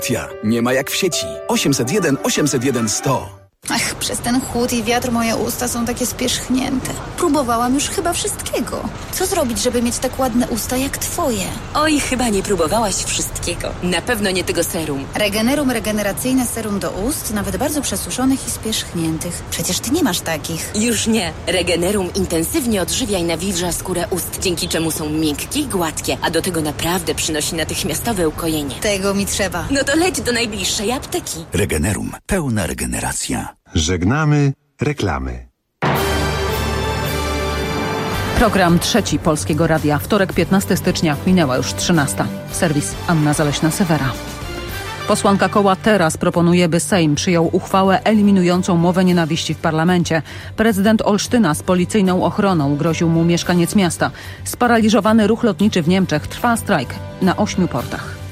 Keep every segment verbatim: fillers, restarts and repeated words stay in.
Tia, nie ma jak w sieci. osiemset jeden osiemset jeden sto. Ach, przez ten chłód i wiatr moje usta są takie spierzchnięte. Próbowałam już chyba wszystkiego. Co zrobić, żeby mieć tak ładne usta jak twoje? Oj, chyba nie próbowałaś wszystkiego. Na pewno nie tego serum. Regenerum regeneracyjne serum do ust, nawet bardzo przesuszonych i spierzchniętych. Przecież ty nie masz takich. Już nie. Regenerum intensywnie odżywia i nawilża skórę ust, dzięki czemu są miękkie i gładkie, a do tego naprawdę przynosi natychmiastowe ukojenie. Tego mi trzeba. No to leć do najbliższej apteki. Regenerum. Pełna regeneracja. Żegnamy reklamy. Program trzeci Polskiego Radia. Wtorek piętnastego stycznia. Minęła już trzynasta. Serwis Anna Zaleśna-Sewera. Posłanka koła Teraz proponuje, by Sejm przyjął uchwałę eliminującą mowę nienawiści w parlamencie. Prezydent Olsztyna z policyjną ochroną groził mu mieszkaniec miasta. Sparaliżowany ruch lotniczy w Niemczech. Trwa strajk na ośmiu portach.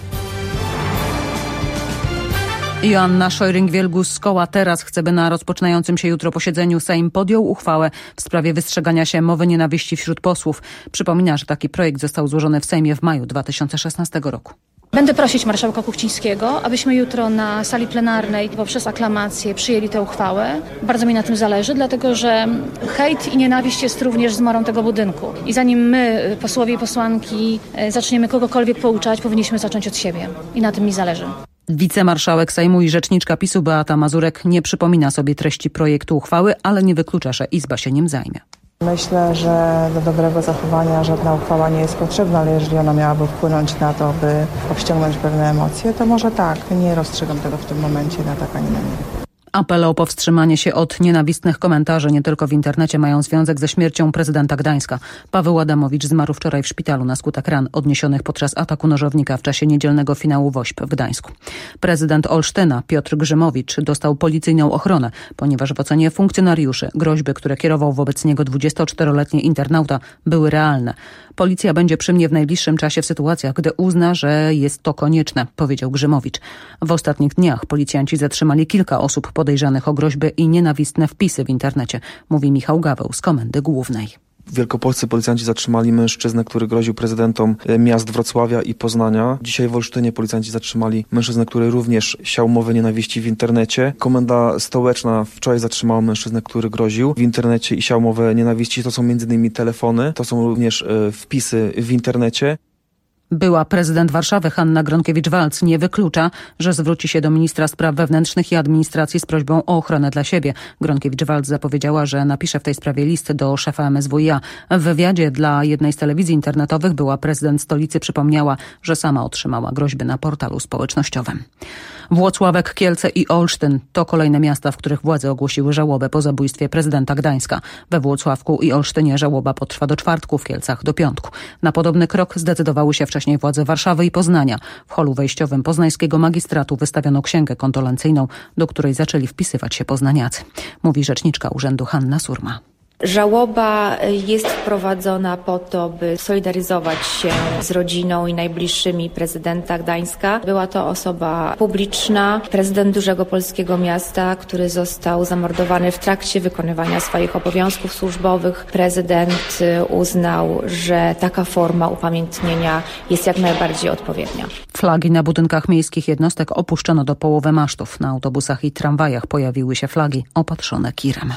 Joanna Szojring-Wielgus z koła Teraz chce, by na rozpoczynającym się jutro posiedzeniu Sejm podjął uchwałę w sprawie wystrzegania się mowy nienawiści wśród posłów. Przypomina, że taki projekt został złożony w Sejmie w maju dwa tysiące szesnastego roku. Będę prosić marszałka Kuchcińskiego, abyśmy jutro na sali plenarnej poprzez aklamację przyjęli tę uchwałę. Bardzo mi na tym zależy, dlatego że hejt i nienawiść jest również zmorą tego budynku. I zanim my, posłowie i posłanki, zaczniemy kogokolwiek pouczać, powinniśmy zacząć od siebie. I na tym mi zależy. Wicemarszałek Sejmu i rzeczniczka PiSu Beata Mazurek nie przypomina sobie treści projektu uchwały, ale nie wyklucza, że Izba się nim zajmie. Myślę, że do dobrego zachowania żadna uchwała nie jest potrzebna, ale jeżeli ona miałaby wpłynąć na to, by powściągnąć pewne emocje, to może tak. Nie rozstrzygam tego w tym momencie na tak, ani na nie. Apele o powstrzymanie się od nienawistnych komentarzy nie tylko w internecie mają związek ze śmiercią prezydenta Gdańska. Paweł Adamowicz zmarł wczoraj w szpitalu na skutek ran odniesionych podczas ataku nożownika w czasie niedzielnego finału WOŚP w Gdańsku. Prezydent Olsztyna Piotr Grzymowicz dostał policyjną ochronę, ponieważ w ocenie funkcjonariuszy groźby, które kierował wobec niego dwudziestoczteroletni internauta, były realne. Policja będzie przy mnie w najbliższym czasie w sytuacjach, gdy uzna, że jest to konieczne, powiedział Grzymowicz. W ostatnich dniach policjanci zatrzymali kilka osób podejrzanych o groźby i nienawistne wpisy w internecie, mówi Michał Gaweł z Komendy Głównej. Wielkopolscy policjanci zatrzymali mężczyznę, który groził prezydentom miast Wrocławia i Poznania. Dzisiaj w Olsztynie policjanci zatrzymali mężczyznę, który również siał mowę nienawiści w internecie. Komenda Stołeczna wczoraj zatrzymała mężczyznę, który groził w internecie i siał mowę nienawiści. To są między innymi telefony, to są również e, wpisy w internecie. Była prezydent Warszawy Hanna Gronkiewicz-Waltz nie wyklucza, że zwróci się do ministra spraw wewnętrznych i administracji z prośbą o ochronę dla siebie. Gronkiewicz-Waltz zapowiedziała, że napisze w tej sprawie list do szefa M S W i A. W wywiadzie dla jednej z telewizji internetowych była prezydent stolicy przypomniała, że sama otrzymała groźby na portalu społecznościowym. Włocławek, Kielce i Olsztyn to kolejne miasta, w których władze ogłosiły żałobę po zabójstwie prezydenta Gdańska. We Włocławku i Olsztynie żałoba potrwa do czwartku, w Kielcach do piątku. Na podobny krok zdecydowały się wcześniej władze Warszawy i Poznania. W holu wejściowym poznańskiego magistratu wystawiono księgę kondolencyjną, do której zaczęli wpisywać się poznaniacy. Mówi rzeczniczka urzędu Hanna Surma. Żałoba jest wprowadzona po to, by solidaryzować się z rodziną i najbliższymi prezydenta Gdańska. Była to osoba publiczna, prezydent dużego polskiego miasta, który został zamordowany w trakcie wykonywania swoich obowiązków służbowych. Prezydent uznał, że taka forma upamiętnienia jest jak najbardziej odpowiednia. Flagi na budynkach miejskich jednostek opuszczono do połowy masztów. Na autobusach i tramwajach pojawiły się flagi opatrzone kirem.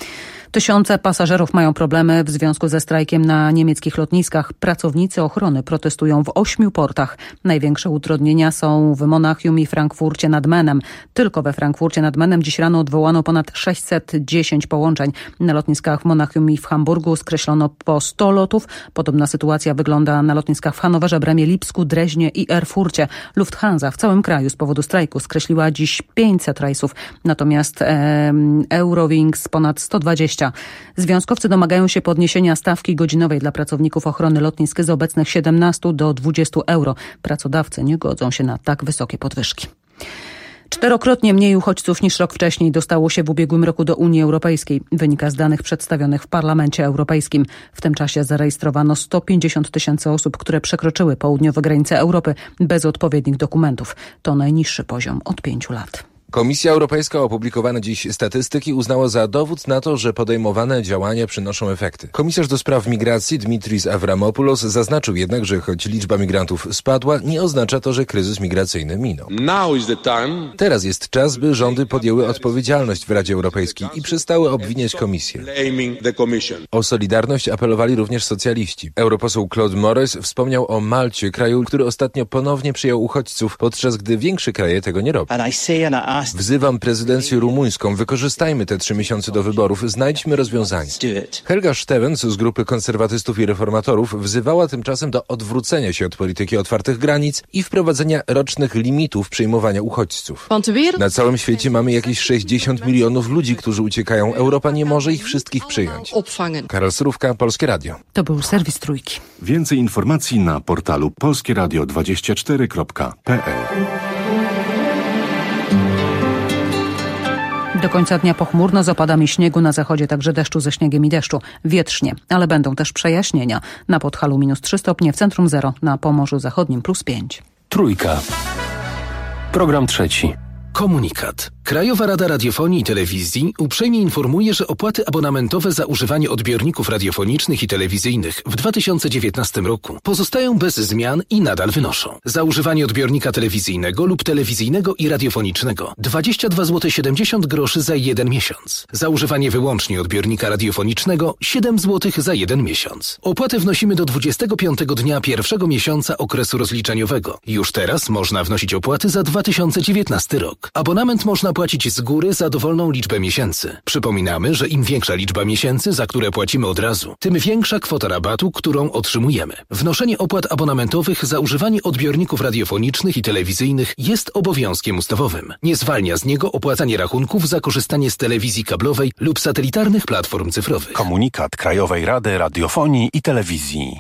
Tysiące pasażerów mają problemy w związku ze strajkiem na niemieckich lotniskach. Pracownicy ochrony protestują w ośmiu portach. Największe utrudnienia są w Monachium i Frankfurcie nad Menem. Tylko we Frankfurcie nad Menem dziś rano odwołano ponad sześćset dziesięć połączeń. Na lotniskach w Monachium i w Hamburgu skreślono po sto lotów. Podobna sytuacja wygląda na lotniskach w Hanowerze, Bremie, Lipsku, Dreźnie i Erfurcie. Lufthansa w całym kraju z powodu strajku skreśliła dziś pięćset rejsów, natomiast e, Eurowings ponad sto dwadzieścia. Związkowcy domagają się podniesienia stawki godzinowej dla pracowników ochrony lotnisk z obecnych siedemnaście do dwudziestu euro. Pracodawcy nie godzą się na tak wysokie podwyżki. Czterokrotnie mniej uchodźców niż rok wcześniej dostało się w ubiegłym roku do Unii Europejskiej. Wynika z danych przedstawionych w Parlamencie Europejskim. W tym czasie zarejestrowano sto pięćdziesiąt tysięcy osób, które przekroczyły południowe granice Europy bez odpowiednich dokumentów. To najniższy poziom od pięciu lat. Komisja Europejska opublikowane dziś statystyki uznała za dowód na to, że podejmowane działania przynoszą efekty. Komisarz do spraw migracji Dimitris Avramopoulos zaznaczył jednak, że choć liczba migrantów spadła, nie oznacza to, że kryzys migracyjny minął. Teraz jest czas, by rządy podjęły odpowiedzialność w Radzie Europejskiej i przestały obwiniać Komisję. O solidarność apelowali również socjaliści. Europoseł Claude Moraes wspomniał o Malcie, kraju, który ostatnio ponownie przyjął uchodźców, podczas gdy większe kraje tego nie robią. Wzywam prezydencję rumuńską, wykorzystajmy te trzy miesiące do wyborów, znajdźmy rozwiązanie. Helga Stevens z grupy konserwatystów i reformatorów wzywała tymczasem do odwrócenia się od polityki otwartych granic i wprowadzenia rocznych limitów przyjmowania uchodźców. Na całym świecie mamy jakieś sześćdziesiąt milionów ludzi, którzy uciekają. Europa nie może ich wszystkich przyjąć. Karol Surówka, Polskie Radio. To był serwis Trójki. Więcej informacji na portalu polskie radio dwadzieścia cztery kropka p l. Do końca dnia pochmurno, z opadami śniegu, na zachodzie także deszczu ze śniegiem i deszczu. Wietrznie, ale będą też przejaśnienia. Na Podhalu minus trzy stopnie, w centrum zero, na Pomorzu Zachodnim plus pięć. Trójka. Program trzeci. Komunikat. Krajowa Rada Radiofonii i Telewizji uprzejmie informuje, że opłaty abonamentowe za używanie odbiorników radiofonicznych i telewizyjnych w dwa tysiące dziewiętnastym roku pozostają bez zmian i nadal wynoszą. Za używanie odbiornika telewizyjnego lub telewizyjnego i radiofonicznego dwadzieścia dwa złote siedemdziesiąt groszy za jeden miesiąc. Za używanie wyłącznie odbiornika radiofonicznego siedem złotych za jeden miesiąc. Opłatę wnosimy do dwudziestego piątego dnia pierwszego miesiąca okresu rozliczeniowego. Już teraz można wnosić opłaty za dwa tysiące dziewiętnasty rok. Abonament można płacić z góry za dowolną liczbę miesięcy. Przypominamy, że im większa liczba miesięcy, za które płacimy od razu, tym większa kwota rabatu, którą otrzymujemy. Wnoszenie opłat abonamentowych za używanie odbiorników radiofonicznych i telewizyjnych jest obowiązkiem ustawowym. Nie zwalnia z niego opłacanie rachunków za korzystanie z telewizji kablowej lub satelitarnych platform cyfrowych. Komunikat Krajowej Rady Radiofonii i Telewizji.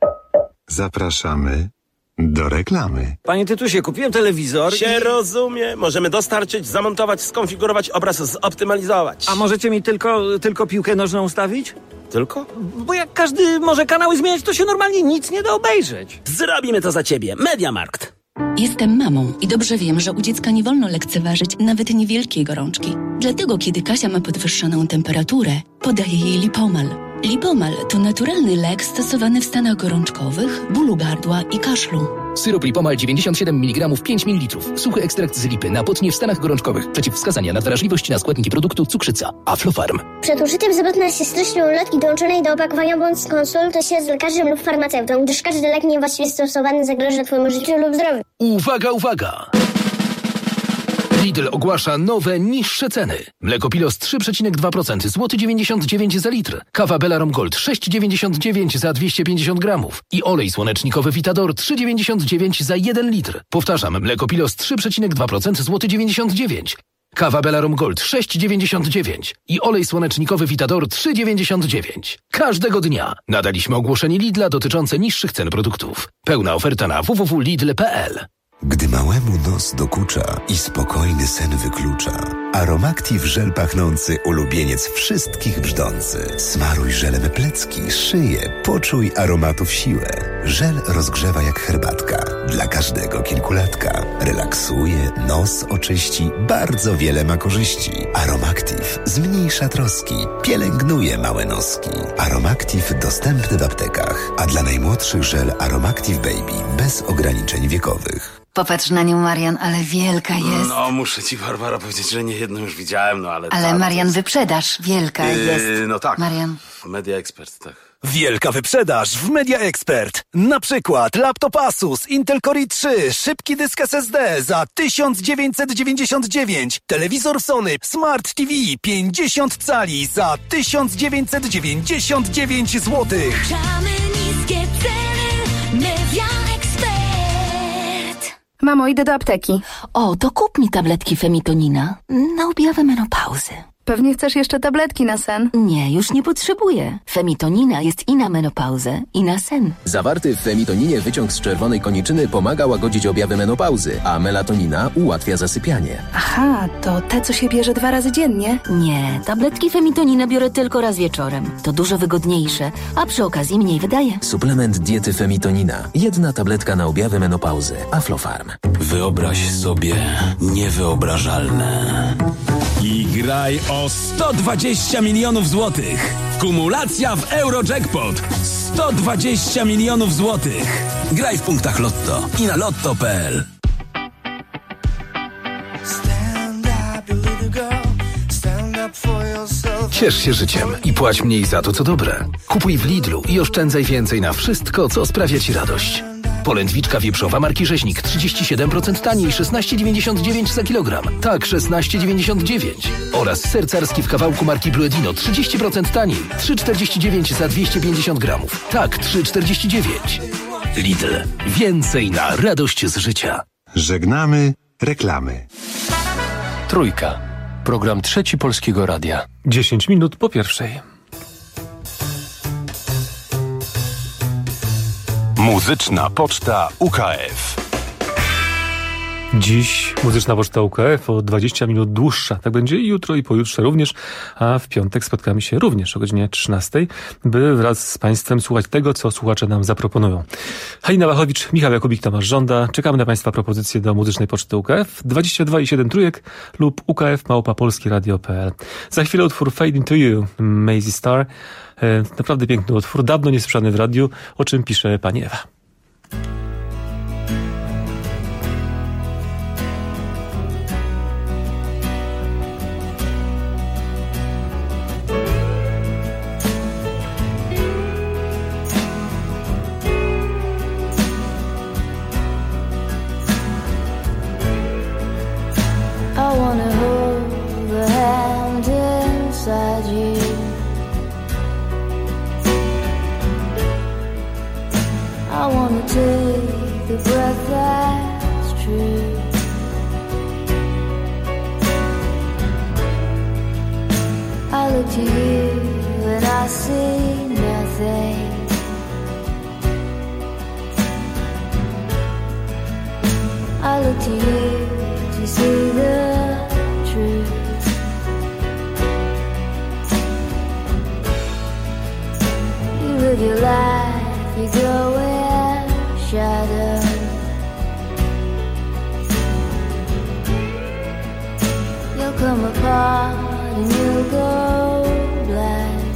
Zapraszamy do reklamy. Panie Tytusie, kupiłem telewizor się i... rozumie. Możemy dostarczyć, zamontować, skonfigurować, obraz zoptymalizować. A możecie mi tylko, tylko piłkę nożną ustawić? Tylko? Bo jak każdy może kanały zmieniać, to się normalnie nic nie da obejrzeć. Zrobimy to za ciebie. Mediamarkt. Jestem mamą i dobrze wiem, że u dziecka nie wolno lekceważyć nawet niewielkiej gorączki. Dlatego, kiedy Kasia ma podwyższoną temperaturę, podaję jej Lipomal. Lipomal to naturalny lek stosowany w stanach gorączkowych, bólu gardła i kaszlu. Syrop Lipomal dziewięćdziesiąt siedem miligramów pięć mililitrów. Suchy ekstrakt z lipy na potnie w stanach gorączkowych. Przeciwwskazania na wrażliwość na składniki produktu cukrzyca. Aflofarm. Przed użyciem zapewne się styczną ulotki dołączonej do opakowania bądź skonsultuj się z lekarzem lub farmaceutą, gdyż każdy lek niewłaściwie stosowany zagraża twojemu życiu lub zdrowiu. Uwaga, uwaga! Lidl ogłasza nowe, niższe ceny. Mleko Pilos trzy przecinek dwa procent, złoty dziewięćdziesiąt dziewięć za litr. Kawa Belarom Gold sześć dziewięćdziesiąt dziewięć za dwieście pięćdziesiąt gramów. I olej słonecznikowy Vitador trzy dziewięćdziesiąt dziewięć za jeden litr. Powtarzam, mleko Pilos trzy przecinek dwa procent, złoty dziewięćdziesiąt dziewięć. Kawa Belarom Gold sześć dziewięćdziesiąt dziewięć i olej słonecznikowy Vitador trzy dziewięćdziesiąt dziewięć. Każdego dnia nadaliśmy ogłoszenie Lidla dotyczące niższych cen produktów. Pełna oferta na w w w kropka lidl kropka p l. Gdy małemu nos dokucza i spokojny sen wyklucza, Aromactive żel pachnący ulubieniec wszystkich brzdący. Smaruj żelem plecki, szyję, poczuj aromatów siłę. Żel rozgrzewa jak herbatka, dla każdego kilkulatka. Relaksuje, nos oczyści, bardzo wiele ma korzyści. Aromactive zmniejsza troski, pielęgnuje małe noski. Aromactive dostępny w aptekach, a dla najmłodszych żel Aromactive Baby bez ograniczeń wiekowych. Popatrz na nią, Marian, ale wielka jest. No, muszę ci, Barbara, powiedzieć, że nie jedną już widziałem, no ale... Ale ta, Marian, jest... wyprzedaż, wielka yy, jest. No tak, Marian. Media Expert, tak. Wielka wyprzedaż w Media Expert. Na przykład laptop Asus Intel Core i trzy, szybki dysk S S D za tysiąc dziewięćset dziewięćdziesiąt dziewięć, telewizor Sony Smart T V pięćdziesiąt cali za tysiąc dziewięćset dziewięćdziesiąt dziewięć złotych. Niskie ceny, Media Expert. Mamo, idę do apteki. O, to kup mi tabletki Femitonina na objawy menopauzy. Pewnie chcesz jeszcze tabletki na sen. Nie, już nie potrzebuję. Femitonina jest i na menopauzę, i na sen. Zawarty w femitoninie wyciąg z czerwonej koniczyny pomaga łagodzić objawy menopauzy, a melatonina ułatwia zasypianie. Aha, to te, co się bierze dwa razy dziennie? Nie, tabletki femitonina biorę tylko raz wieczorem. To dużo wygodniejsze, a przy okazji mniej wydaje. Suplement diety femitonina. Jedna tabletka na objawy menopauzy. Aflofarm. Wyobraź sobie niewyobrażalne. I graj o sto dwadzieścia milionów złotych. Kumulacja w Eurojackpot. sto dwadzieścia milionów złotych. Graj w punktach Lotto i na lotto kropka p l. Ciesz się życiem i płać mniej za to, co dobre. Kupuj w Lidlu i oszczędzaj więcej na wszystko, co sprawia Ci radość. Polędwiczka wieprzowa marki Rzeźnik trzydzieści siedem procent taniej, szesnaście dziewięćdziesiąt dziewięć za kilogram. Tak, szesnaście dziewięćdziesiąt dziewięć. Oraz ser carski w kawałku marki Bluedino trzydzieści procent taniej, trzy czterdzieści dziewięć za dwieście pięćdziesiąt gramów. Tak, trzy czterdzieści dziewięć. Lidl. Więcej na radość z życia. Żegnamy reklamy. Trójka. Program Trzeci Polskiego Radia. dziesięć minut po pierwszej. Muzyczna Poczta U K F. Dziś Muzyczna Poczta U K F o dwadzieścia minut dłuższa. Tak będzie i jutro i pojutrze również, a w piątek spotkamy się również o godzinie trzynastej, by wraz z Państwem słuchać tego, co słuchacze nam zaproponują. Halina Wachowicz, Michał Jakubik, Tomasz Żąda. Czekamy na Państwa propozycje do Muzycznej Poczty U K F dwadzieścia dwa i siedem trójek lub U K F małpa polskie radio kropka p l. Za chwilę utwór Fade Into You, Maisie Star. Naprawdę piękny utwór, dawno nie słyszany w radiu, o czym pisze pani Ewa. I wanna hold the hand inside you. I wanna take the breath that's true. I look to you and I see nothing. I look to you to see the truth. You live your life, you go in shadow. You'll come apart and you'll go blind.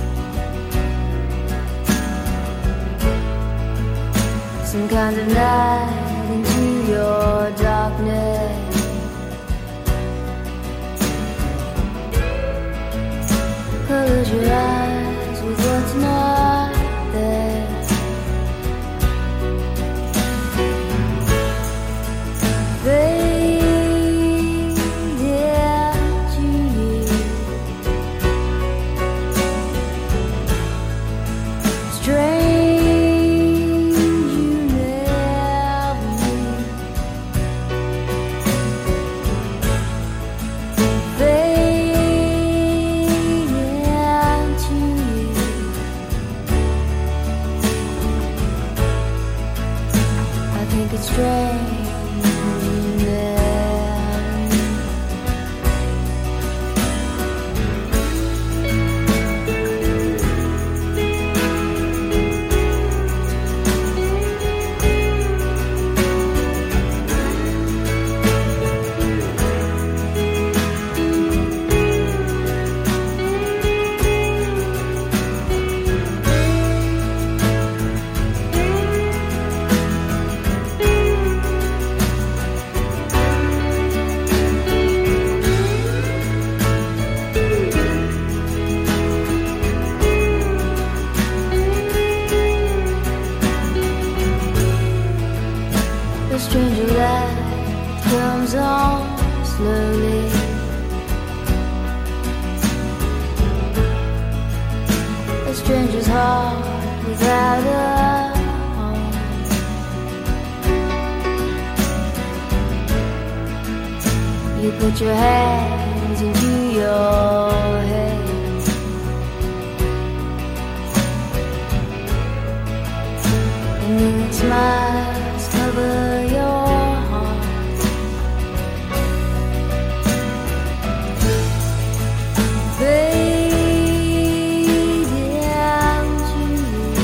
Some kind of night into your darkness. Close your eyes with what's not there. Fade into you. Strange you never knew. Fade into you. I think it's strange. The stranger light comes on slowly. A stranger's heart without a home. You put your hands into your your head. And then smiles cover your heart. Fade down to you.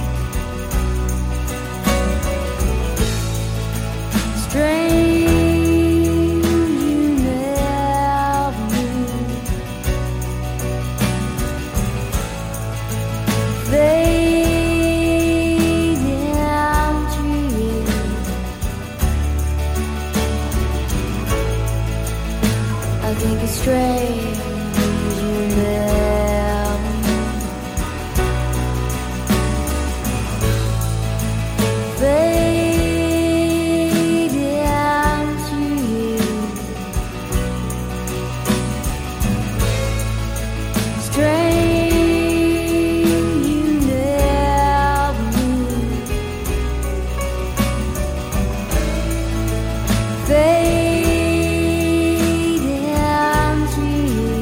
Strange you never knew. Fade down to you. I think it's strange you never knew. Fade down to you. Strange you never knew. Fade down to you.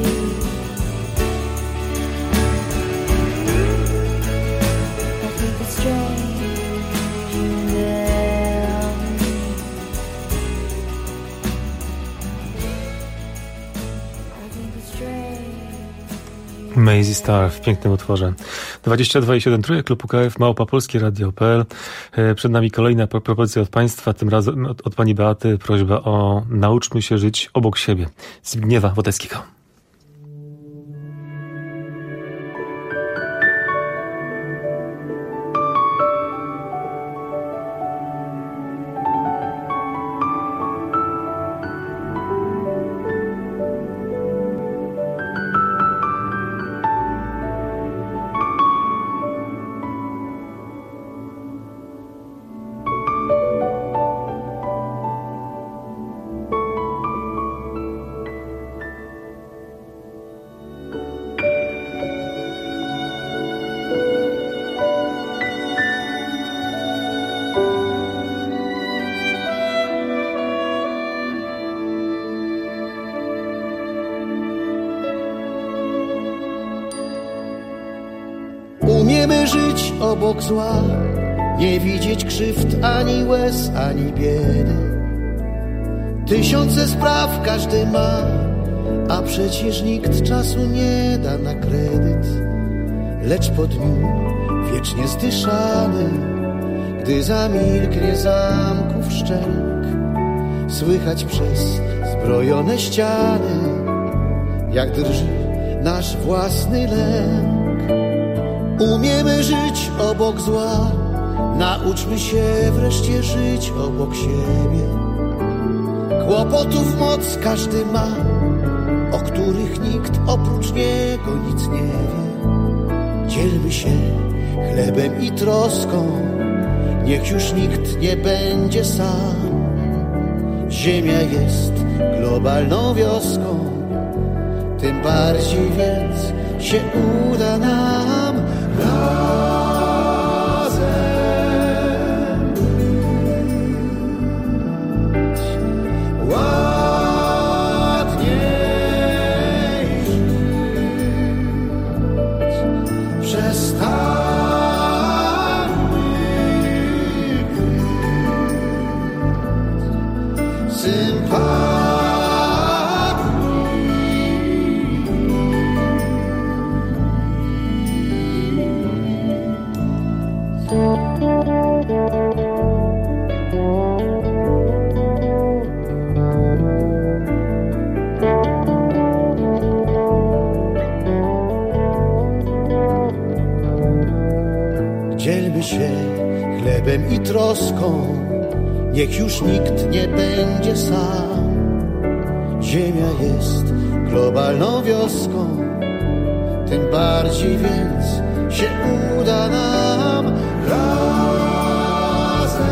I think it's strange you never knew. I think it's strange. Maisie Star w pięknym utworze. dwadzieścia dwa i siedem trójek, klub U K F, małpa polskie radio kropka p l. E, Przed nami kolejna pro- propozycja od Państwa, tym razem od, od Pani Beaty, prośba o nauczmy się żyć obok siebie. Zbigniewa Wodeckiego. Umiemy żyć obok zła, nie widzieć krzywd ani łez, ani biedy. Tysiące spraw każdy ma, a przecież nikt czasu nie da na kredyt. Lecz po dniu wiecznie zdyszany, gdy zamilknie zamków szczęk, słychać przez zbrojone ściany, jak drży nasz własny lęk. Umiemy żyć obok zła, nauczmy się wreszcie żyć obok siebie. Kłopotów moc każdy ma, o których nikt oprócz niego nic nie wie. Dzielmy się chlebem i troską, niech już nikt nie będzie sam. Ziemia jest globalną wioską, tym bardziej więc się uda nam razem być ładniej żyć. Przestańmy kryć sympatię. Dzielmy się chlebem i troską, niech już nikt nie będzie sam. Ziemia jest globalną wioską, tym bardziej więc się uda nam razem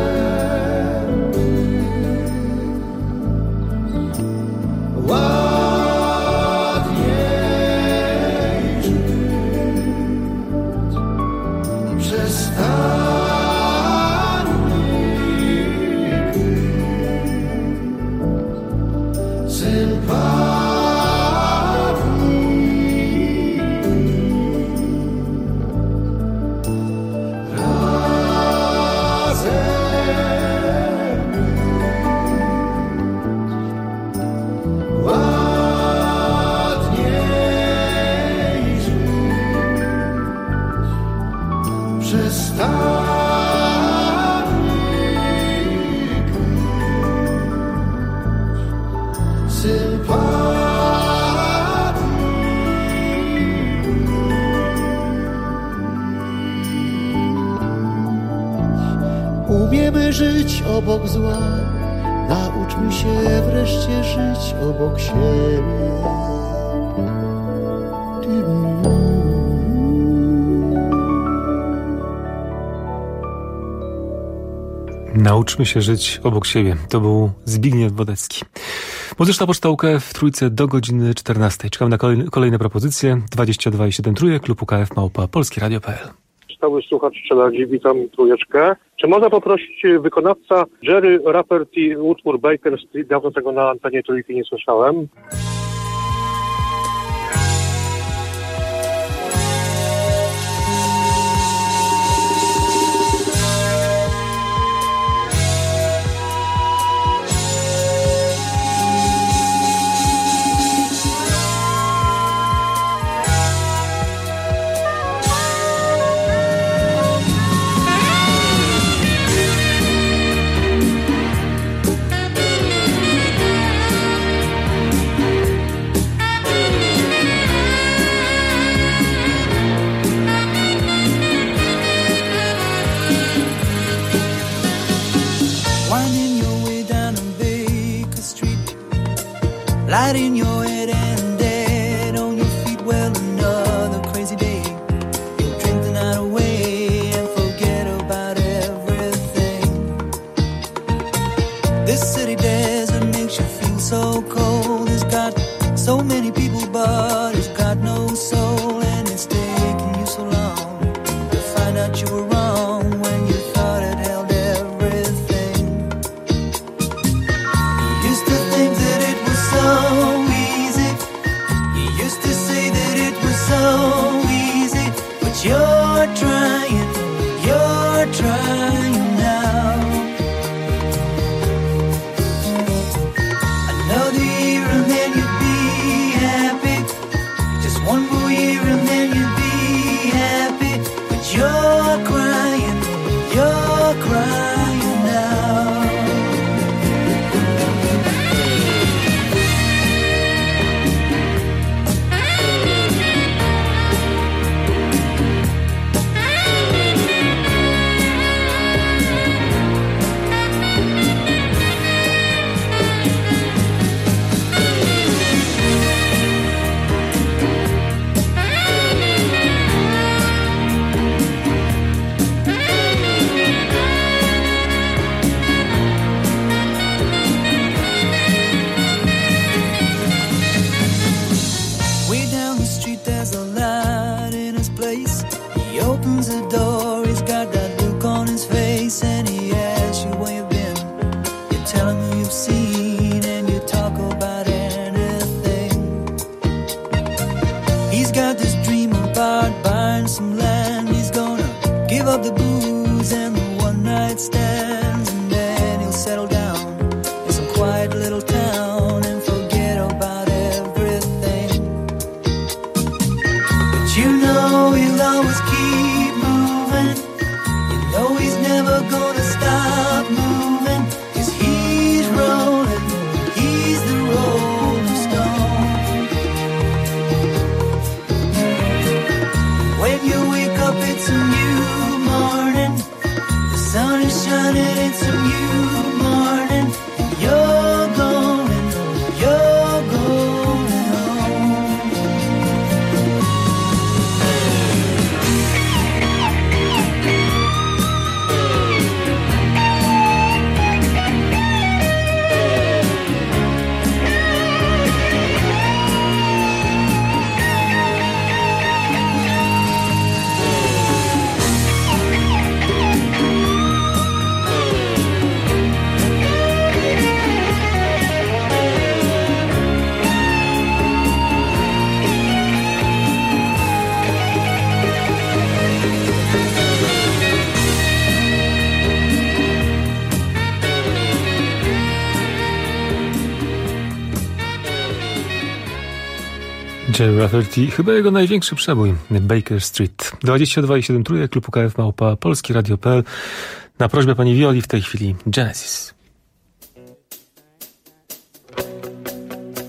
ładniej żyć. Przestańmy kryć sympatię. sympatii. Umiemy żyć obok zła, nauczmy się wreszcie żyć obok siebie. Nauczmy się żyć obok siebie. To był Zbigniew Wodecki. Muzyczna poczta U K F w Trójce do godziny czternastej. Czekam na kolejne, kolejne propozycje. dwadzieścia dwa i siedem Trójek, klub U K F małpa polskieradio kropka p l. Stały słuchacz Czeladzi, witam Trójeczkę. Czy można poprosić wykonawca Jerry Rafferty, utwór Baker Street? Dawno tego na antenie Trójki nie słyszałem. Light in your head and dead on your feet. Well, another crazy day. You'll drink the night away and forget about everything. This city desert makes you feel so cold. It's got so many people, but it's got no soul. And it's taken you so long to find out you were wrong when you thought it held everything. You used to think that it was so easy. You used to say that it was so easy. But you're trying, you're trying now. Another year and then you'd be happy. Just one more year and then you'd be happy. But you're crying, you're crying now. Way down the street there's a light in his place. He opens the door, he's got that look on his face. And he asks you where you've been. You tell him who you've seen and you talk about anything. He's got this dream about buying some land. He's gonna give up the booze and the one night stands. And then he'll settle down in some quiet little town and forget about everything. But you know he'll always keep moving. You know he's never gonna stop moving. 'Cause he's rolling, he's the rolling stone. When you wake up it's a new morning. The sun is shining, it's a new morning. And you're going, you're going home. Jerry Rafferty, chyba jego największy przebój, Baker Street. dwadzieścia dwa i siedem Trójek, klub U K F małpa polskieradio kropka p l. Na prośbę pani Wioli w tej chwili Genesis.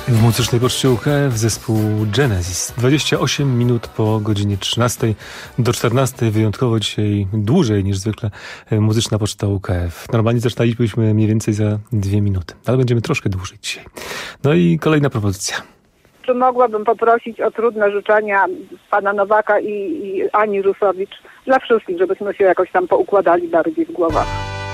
W muzycznej poczcie U K F zespół Genesis. dwadzieścia osiem minut po godzinie trzynastej do czternastej. Wyjątkowo dzisiaj dłużej niż zwykle muzyczna poczta U K F. Normalnie zaczynaliśmy mniej więcej za dwie minuty, ale będziemy troszkę dłużej dzisiaj. No i kolejna propozycja. Czy mogłabym poprosić o trudne życzenia pana Nowaka i, i Ani Rusowicz dla wszystkich, żebyśmy się jakoś tam poukładali bardziej w głowach.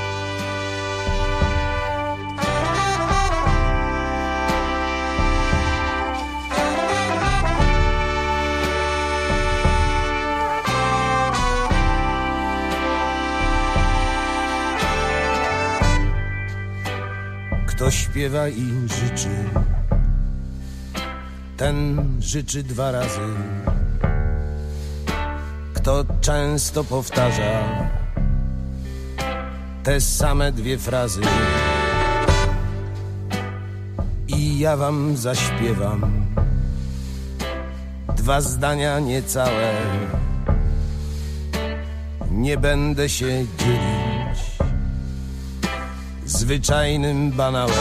Kto śpiewa i życzy, ten życzy dwa razy. Kto często powtarza te same dwie frazy, i ja wam zaśpiewam dwa zdania niecałe. Nie będę się dzielić zwyczajnym banałem.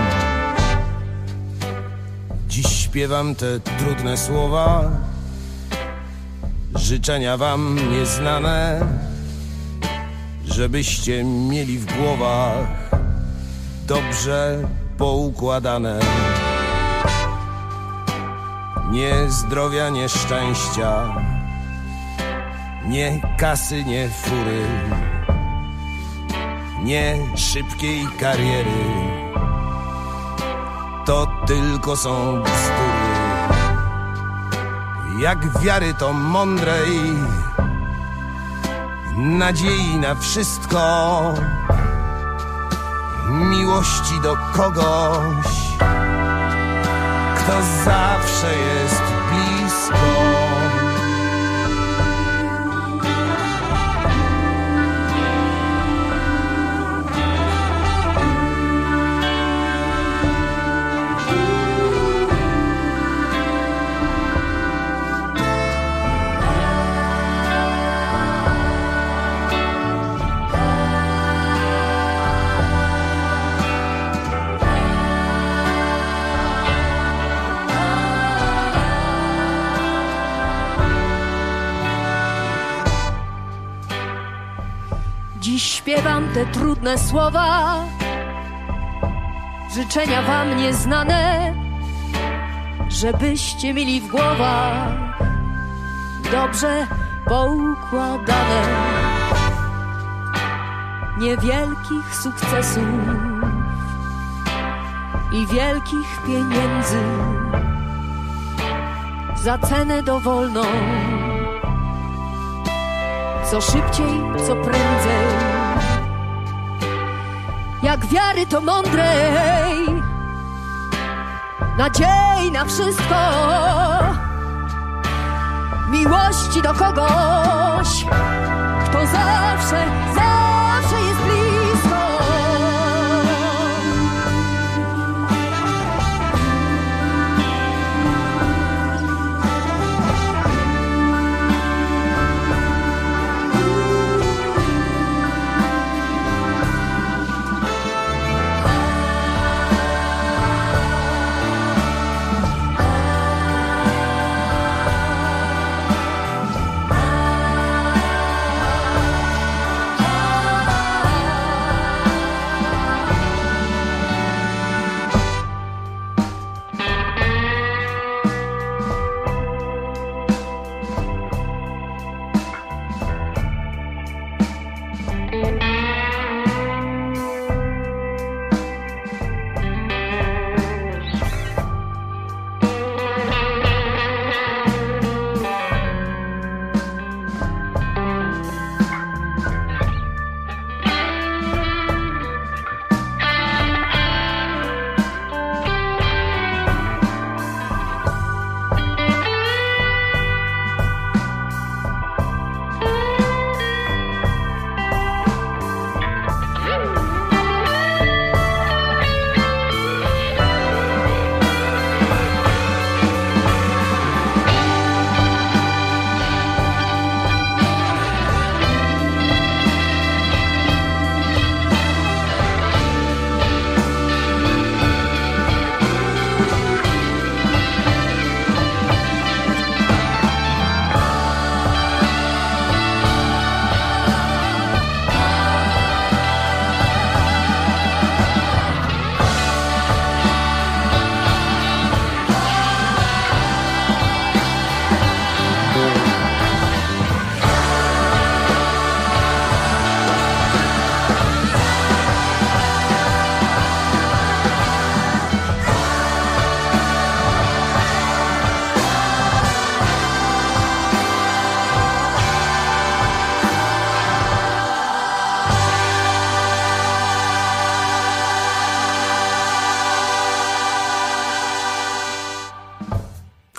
Dziś śpiewam te trudne słowa, życzenia wam nieznane, żebyście mieli w głowach dobrze poukładane. Nie zdrowia, nie szczęścia, nie kasy, nie fury, nie szybkiej kariery. To tylko są bzdury. Jak wiary to mądrej, nadziei na wszystko, miłości do kogoś, kto zawsze jest blisko. Śpiewam te trudne słowa, życzenia wam nieznane, żebyście mieli w głowach dobrze poukładane. Niewielkich sukcesów i wielkich pieniędzy za cenę dowolną, co szybciej, co prędzej. Jak wiary to mądrej, nadziei na wszystko, miłości do kogoś, kto zawsze, zawsze jest blisko.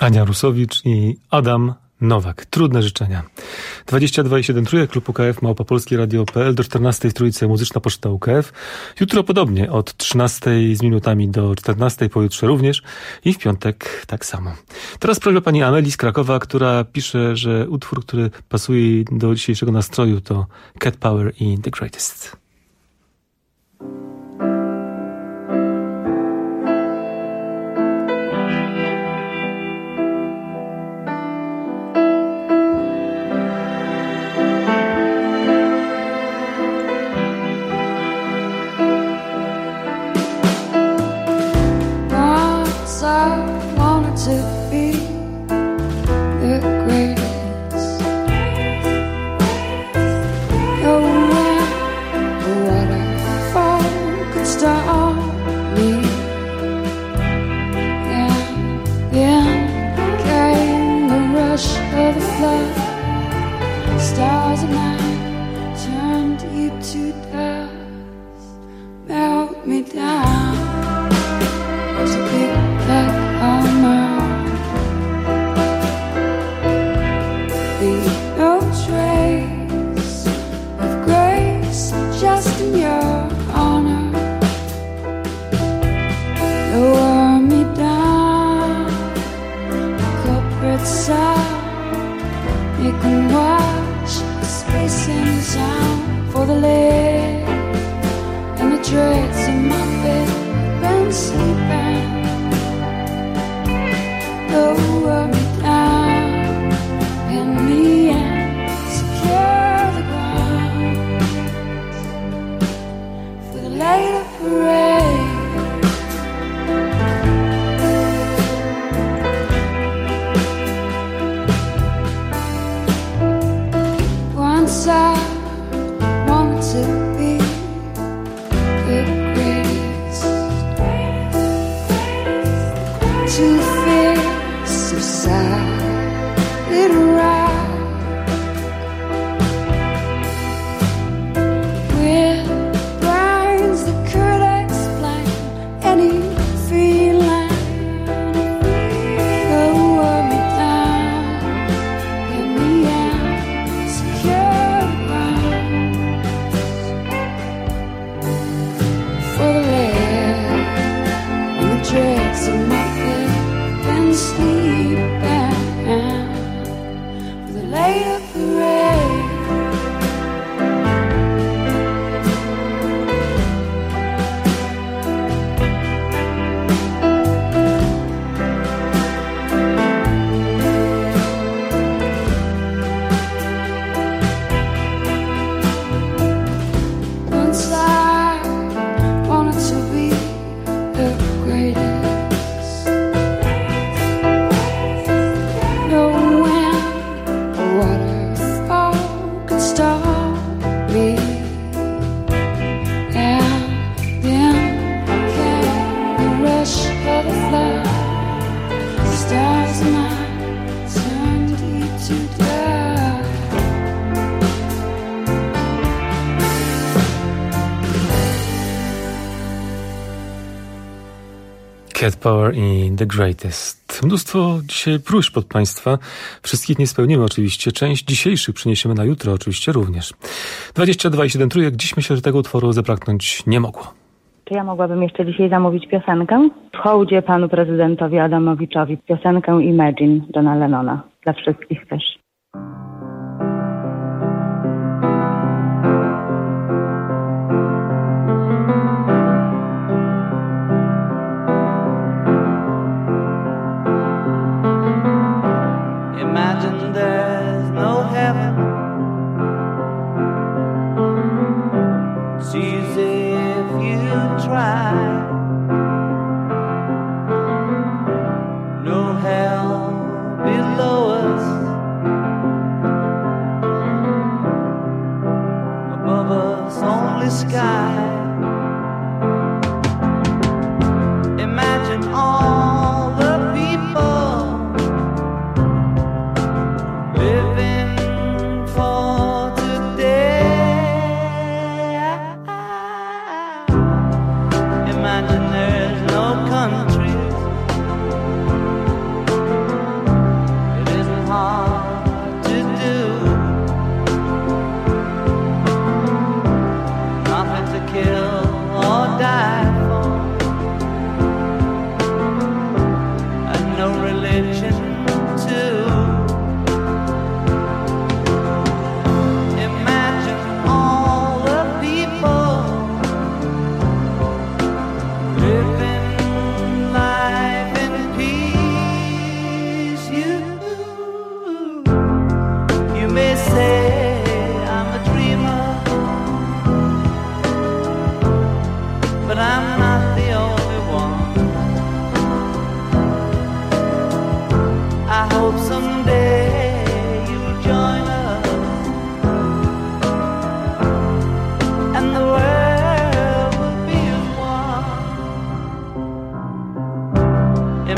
Ania Rusowicz i Adam Nowak. Trudne życzenia. dwadzieścia dwa i siedem trójek, klub U K F, małpa polskie radio kropka p l, do czternastej w Trójce Muzyczna Poczta U K F. Jutro podobnie, od trzynastej z minutami do czternastej, pojutrze również i w piątek tak samo. Teraz prośba pani Ameli z Krakowa, która pisze, że utwór, który pasuje jej do dzisiejszego nastroju, to Cat Power i The Greatest. Cat Power i The Greatest. Mnóstwo dzisiaj próśb od Państwa. Wszystkich nie spełnimy oczywiście. Część dzisiejszych przeniesiemy na jutro oczywiście również. dwadzieścia dwa i siedem trójek. Dziś myślę, że tego utworu zabraknąć nie mogło. Czy ja mogłabym jeszcze dzisiaj zamówić piosenkę? W hołdzie panu prezydentowi Adamowiczowi piosenkę Imagine Johna Lennona. Dla wszystkich też. Imagine there's no heaven. It's easy if you try. No hell below us.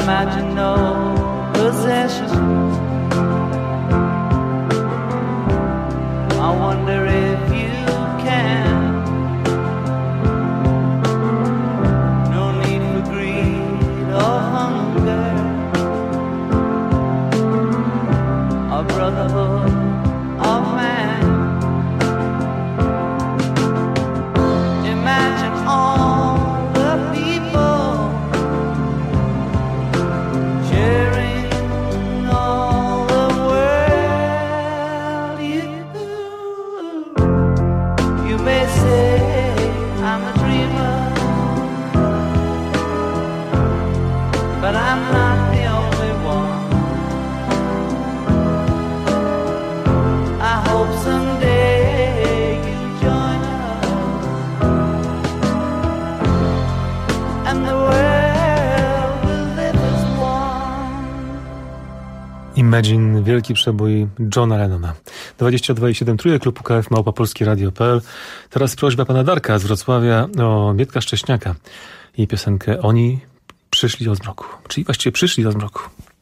imagine no possessions. I wonder if you can. No need for greed or hunger, a brotherhood of man. Imagine all the people sharing all the world. You, you may say I'm a dreamer, but I'm not the only one. I hope someday you join us, and the world will live as one. Imagine, wielki przebój Johna Lennona. dwadzieścia dwa i siedem trójek, klub U K F, małpa polskie radio kropka p l. Teraz prośba pana Darka z Wrocławia o Mietka Szcześniaka i piosenkę Oni przyszli o zmroku. Czyli właściwie przyszli o zmroku.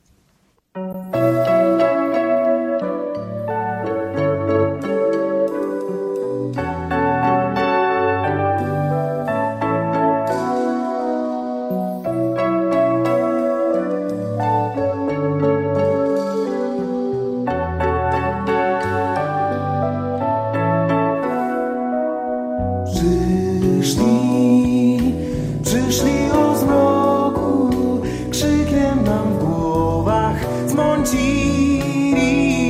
Przyszli, przyszli o zmroku, krzykiem nam w głowach zmącili.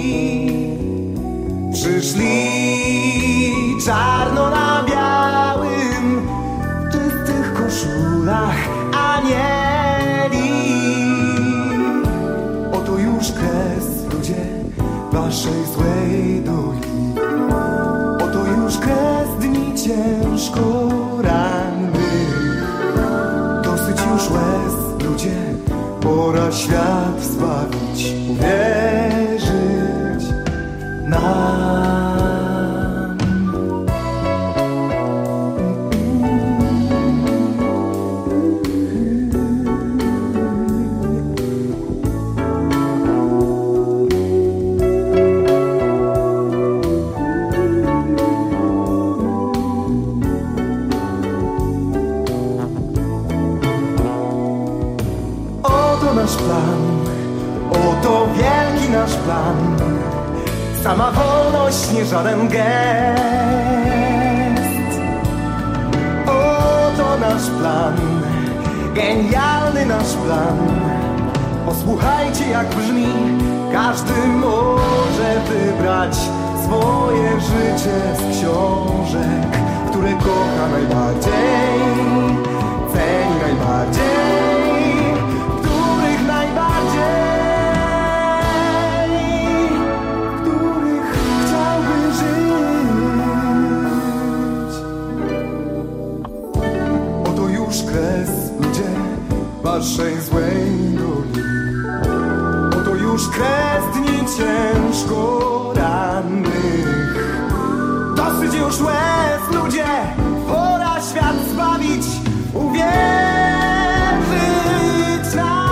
Przyszli czarno na białym, w czystych koszulach anieli. Oto już kres, ludzie, waszej złej doli. Oto już kres dni ciężko rannych. Dosyć już łez, ludzie, pora świat zbawić, uwierzyć nam. Nasz plan, oto wielki nasz plan, sama wolność, nie żaden gest. Oto nasz plan, genialny nasz plan. Posłuchajcie, jak brzmi, każdy może wybrać swoje życie z książek, które kocha najbardziej, ceni najbardziej. Waszej złej doli. Oto już kres dni ciężko rannych. Dosyć już łez, ludzie, pora świat zbawić, uwierzyć nam.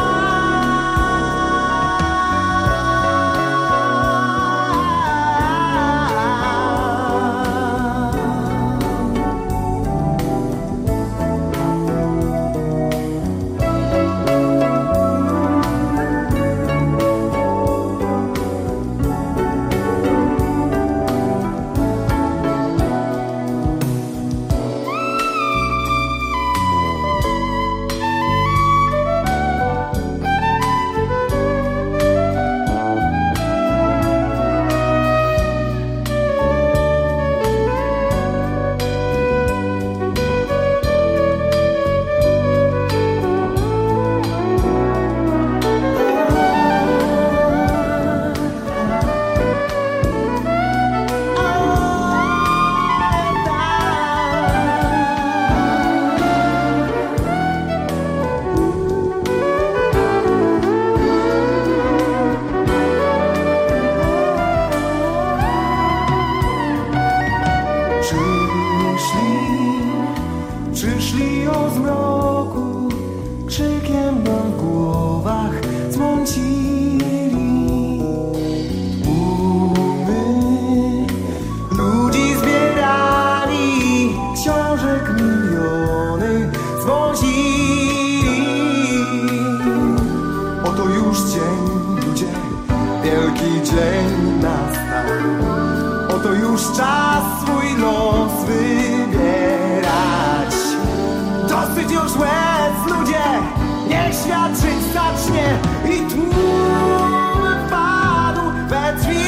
czas swój los wybierać. Dosyć już łez, ludzie, niech świat żyć zacznie i tłum wpadł we drzwi.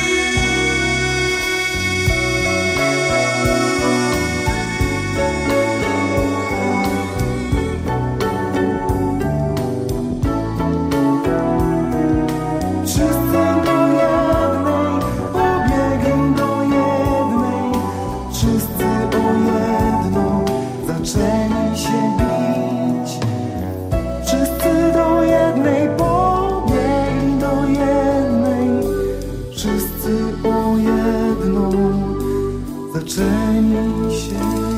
Zaczęli się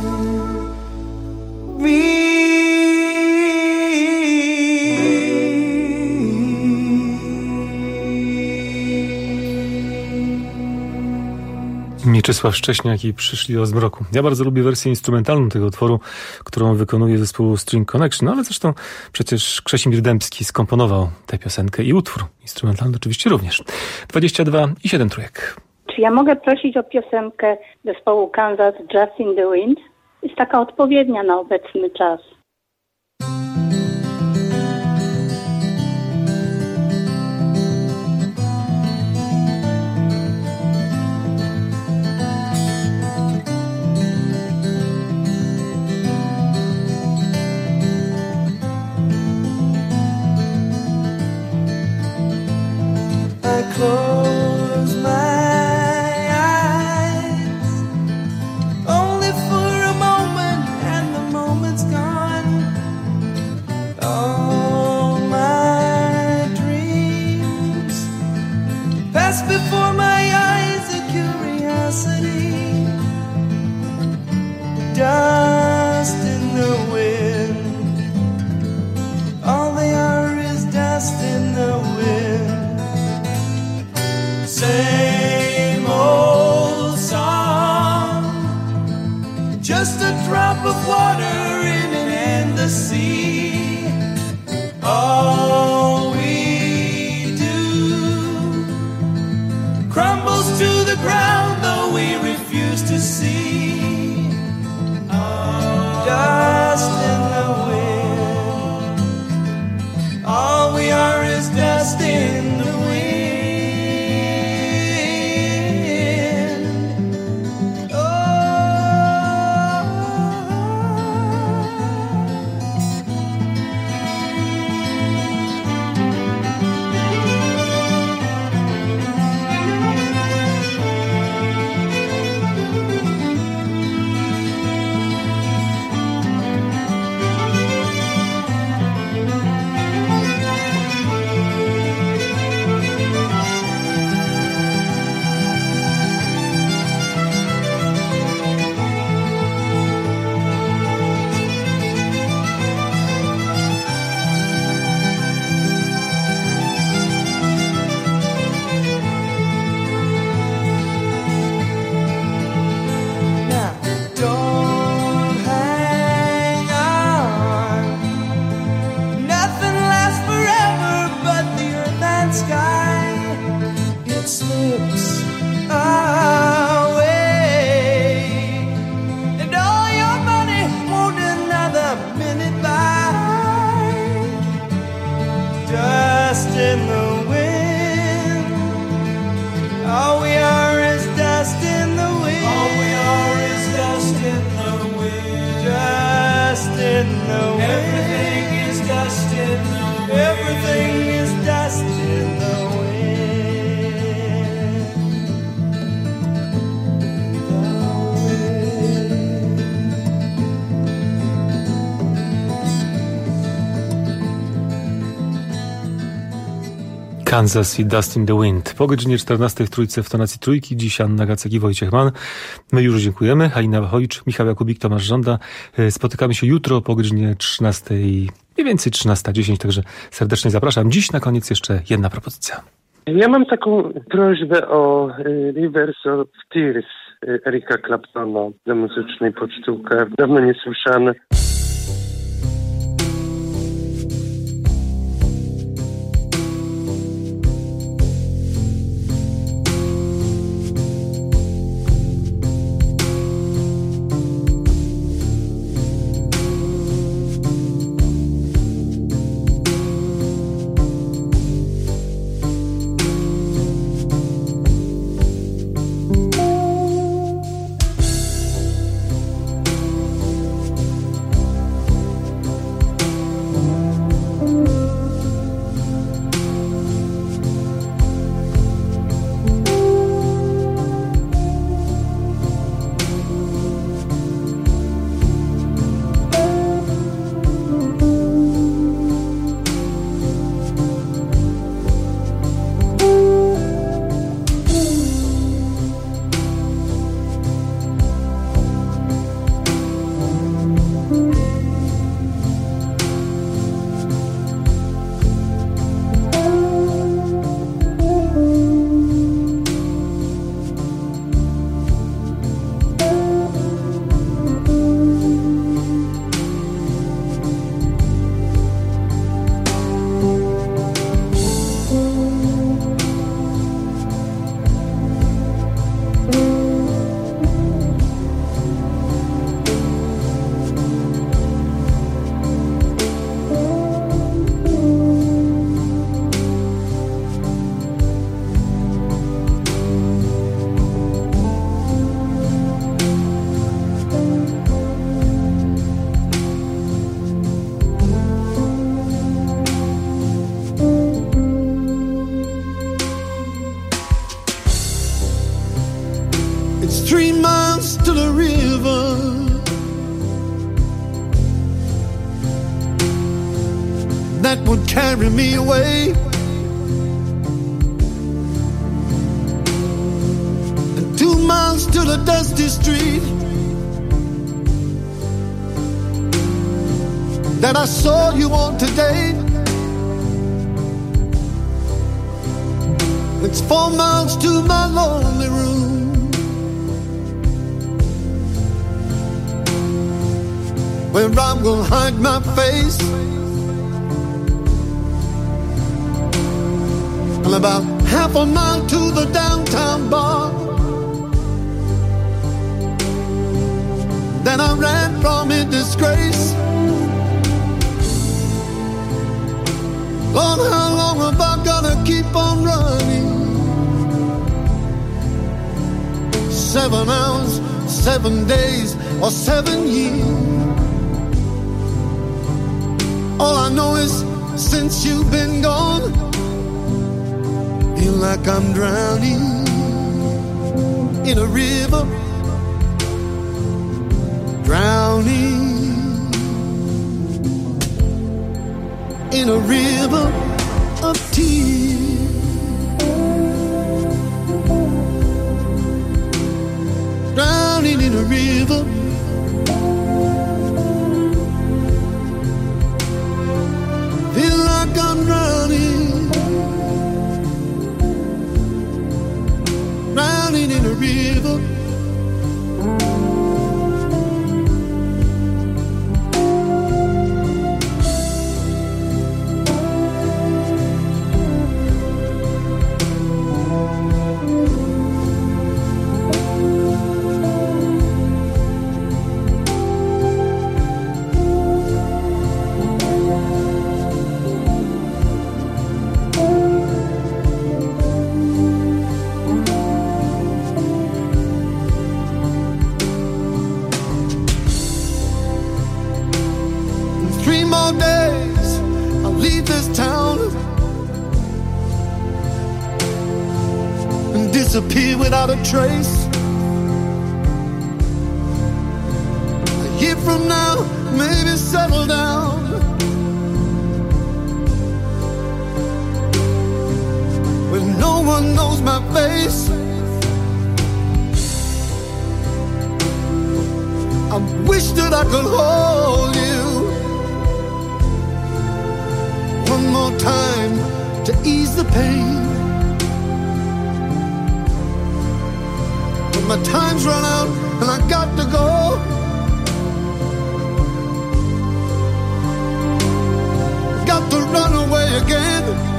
Mieczysław Szcześniak i Przyszli o zmroku. Ja bardzo lubię wersję instrumentalną tego utworu, którą wykonuje zespół String Connection, no ale zresztą przecież Krzesimir Dębski skomponował tę piosenkę i utwór instrumentalny oczywiście również. dwadzieścia dwa i siedem trójek. Czy ja mogę prosić o piosenkę zespołu Kansas Just in the Wind? Jest taka odpowiednia na obecny czas. I close my eyes only for a moment, and the moment's gone. All my dreams pass before my eyes, a curiosity, dust in the wind. All they are is dust in the wind. Same old song, just a drop of water in an endless sea. All we do crumbles to the ground, though we refuse to see. Dust in the wind. All we are is dust in the wind. Kansas i Dust in the Wind. Po godzinie czternastej w Trójce w tonacji Trójki. Dziś Anna Gacek i Wojciech Mann. My już dziękujemy. Halina Wachowicz, Michał Jakubik, Tomasz Żąda. Spotykamy się jutro po godzinie trzynastej, mniej więcej trzynasta dziesięć, także serdecznie zapraszam. Dziś na koniec jeszcze jedna propozycja. Ja mam taką prośbę o y, Rivers of Tears y, Erika Claptona do muzycznej pocztówkę. Dawno nie słyszane. that would carry me away. And two miles to the dusty street that I saw you on today. It's four miles to my lonely room, where I will hide my face. And about half a mile to the downtown bar that I ran from in disgrace. Lord, how long have I gotta keep on running? Seven hours, seven days, or seven years. All I know is since you've been gone, feel like I'm drowning in a river, drowning in a river of tears. Drowning in a river, feel like I'm drowning, drowning in a river. Disappear without a trace. A year from now, maybe settle down. When no one knows my face. I wish that I could hold you one more time to ease the pain. My time's run out and I got to go. Got to run away again.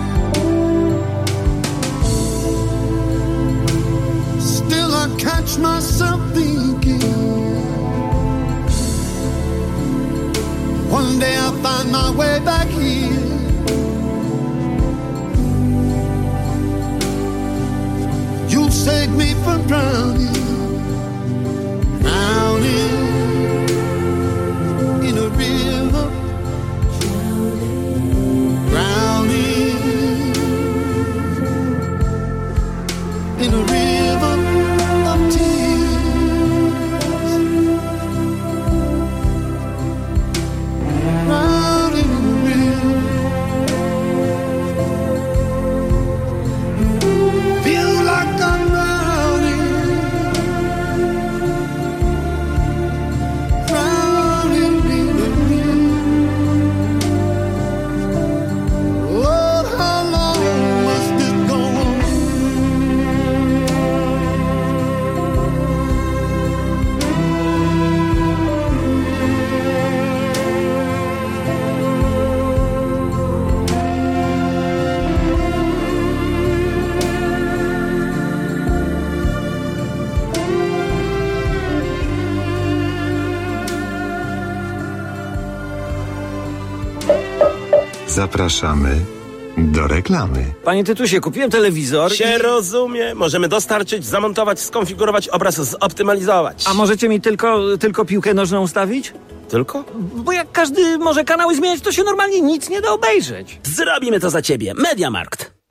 Still I catch myself thinking, one day I'll find my way back here. You'll save me from drowning, drowning in a river, drowning in a river of tears, drowning in a river. Feel like I'm drowning, drowning in a river. Lord, how long must this go on? Zapraszamy do reklamy. Panie Tytusie, kupiłem telewizor się i... rozumie. Możemy dostarczyć, zamontować, skonfigurować obraz, zoptymalizować. A możecie mi tylko, tylko piłkę nożną ustawić? Tylko? Bo jak każdy może kanały zmieniać, to się normalnie nic nie da obejrzeć. Zrobimy to za ciebie. Mediamarkt.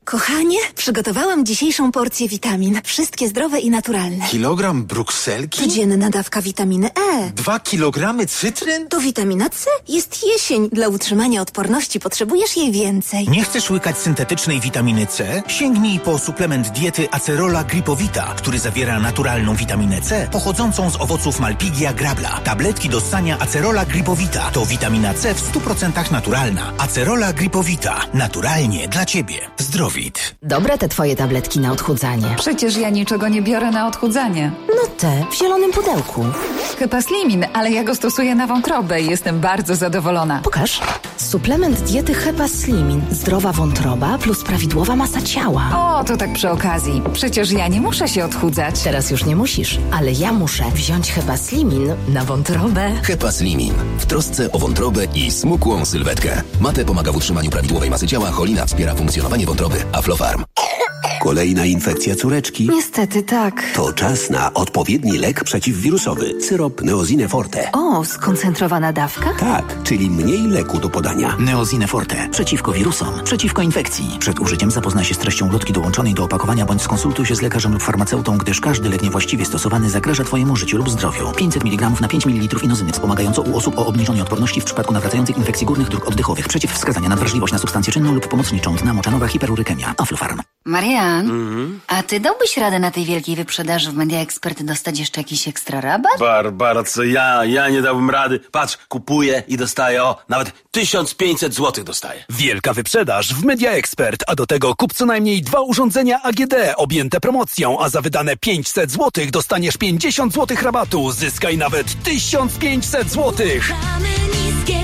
Kochanie, przygotowałam dzisiejszą porcję witamin. Wszystkie zdrowe i naturalne. Kilogram brukselki? Codzienna dawka witaminy E. Dwa kilogramy cytryn? To witamina C. Jest jesień. Dla utrzymania odporności potrzebujesz jej więcej. Nie chcesz łykać syntetycznej witaminy C? Sięgnij po suplement diety Acerola Gripowita, który zawiera naturalną witaminę C pochodzącą z owoców Malpighia grabla. Tabletki do ssania Acerola Gripowita to witamina C w stu procentach naturalna. Acerola Gripowita. Naturalnie dla Ciebie. Zdrowit. Dobre te twoje tabletki na odchudzanie. Przecież ja niczego nie biorę na odchudzanie. No te, w zielonym pudełku. Hepaslimin, ale ja go stosuję na wątrobę i jestem bardzo zadowolona. Pokaż. Suplement diety Hepaslimin. Zdrowa wątroba plus prawidłowa masa ciała. O, to tak przy okazji. Przecież ja nie muszę się odchudzać. Teraz już nie musisz, ale ja muszę wziąć Hepaslimin na wątrobę. Hepaslimin. W trosce o wątrobę i smukłą sylwetkę. Mate pomaga w utrzymaniu prawidłowej masy ciała, cholina wspiera funkcjonowanie wątroby. Aflofarm. Kolejna infekcja córeczki? Niestety tak. To czas na odpowiedni lek przeciwwirusowy. Syrop Neosine Forte. O, skoncentrowana dawka? Tak, czyli mniej leku do podania. Neosine Forte. Przeciwko wirusom. Przeciwko infekcji. Przed użyciem zapoznaj się z treścią lotki dołączonej do opakowania bądź skonsultuj się z lekarzem lub farmaceutą, gdyż każdy lek niewłaściwie stosowany zagraża Twojemu życiu lub zdrowiu. pięćset miligramów na pięć mililitrów inozyny wspomagająco u osób o obniżonej odporności w przypadku nawracających infekcji górnych dróg oddechowych. Przeciwwskazania na wrażliwość na substancję czynną lub pomocniczą. Dna moczanowa hiperurykemia. Aflofarm. Marian, mm-hmm. a ty dałbyś radę na tej wielkiej wyprzedaży w Media Expert dostać jeszcze jakiś ekstra rabat? Barbara, co ja? Ja nie dałbym rady. Patrz, kupuję i dostaję, o, nawet tysiąc pięćset złotych dostaję. Wielka wyprzedaż w Media Expert, a do tego kup co najmniej dwa urządzenia A G D objęte promocją, a za wydane pięćset złotych dostaniesz pięćdziesiąt złotych rabatu. Zyskaj nawet tysiąc pięćset złotych. Mamy niskie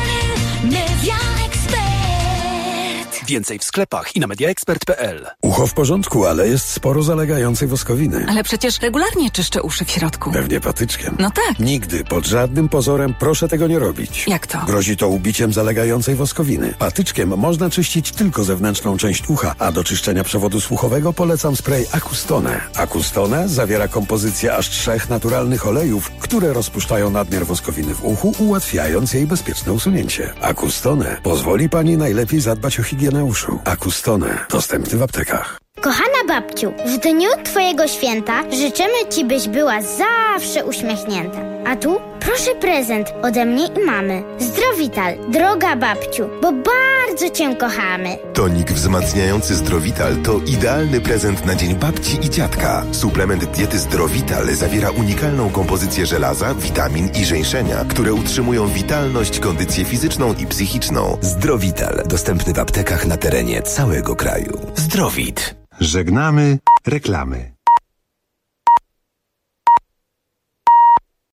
ceny, Media Expert. Więcej w sklepach i na mediaexpert kropka p l. Ucho w porządku, ale jest sporo zalegającej woskowiny. Ale przecież regularnie czyszczę uszy w środku. Pewnie patyczkiem. No tak. Nigdy, pod żadnym pozorem proszę tego nie robić. Jak to? Grozi to ubiciem zalegającej woskowiny. Patyczkiem można czyścić tylko zewnętrzną część ucha, a do czyszczenia przewodu słuchowego polecam spray Acustone. Acustone zawiera kompozycję aż trzech naturalnych olejów, które rozpuszczają nadmiar woskowiny w uchu, ułatwiając jej bezpieczne usunięcie. Acustone pozwoli Pani najlepiej zadbać o higienę uszu. Acustone. Dostępny w aptekach. Kochana babciu, w dniu Twojego święta życzymy Ci, byś była zawsze uśmiechnięta. A tu proszę prezent ode mnie i mamy. Zdrowital, droga babciu, bo bardzo Cię kochamy. Tonik wzmacniający Zdrowital to idealny prezent na dzień babci i dziadka. Suplement diety Zdrowital zawiera unikalną kompozycję żelaza, witamin i żeńszenia, które utrzymują witalność, kondycję fizyczną i psychiczną. Zdrowital. Dostępny w aptekach na terenie całego kraju. Zdrowit. Żegnamy reklamy.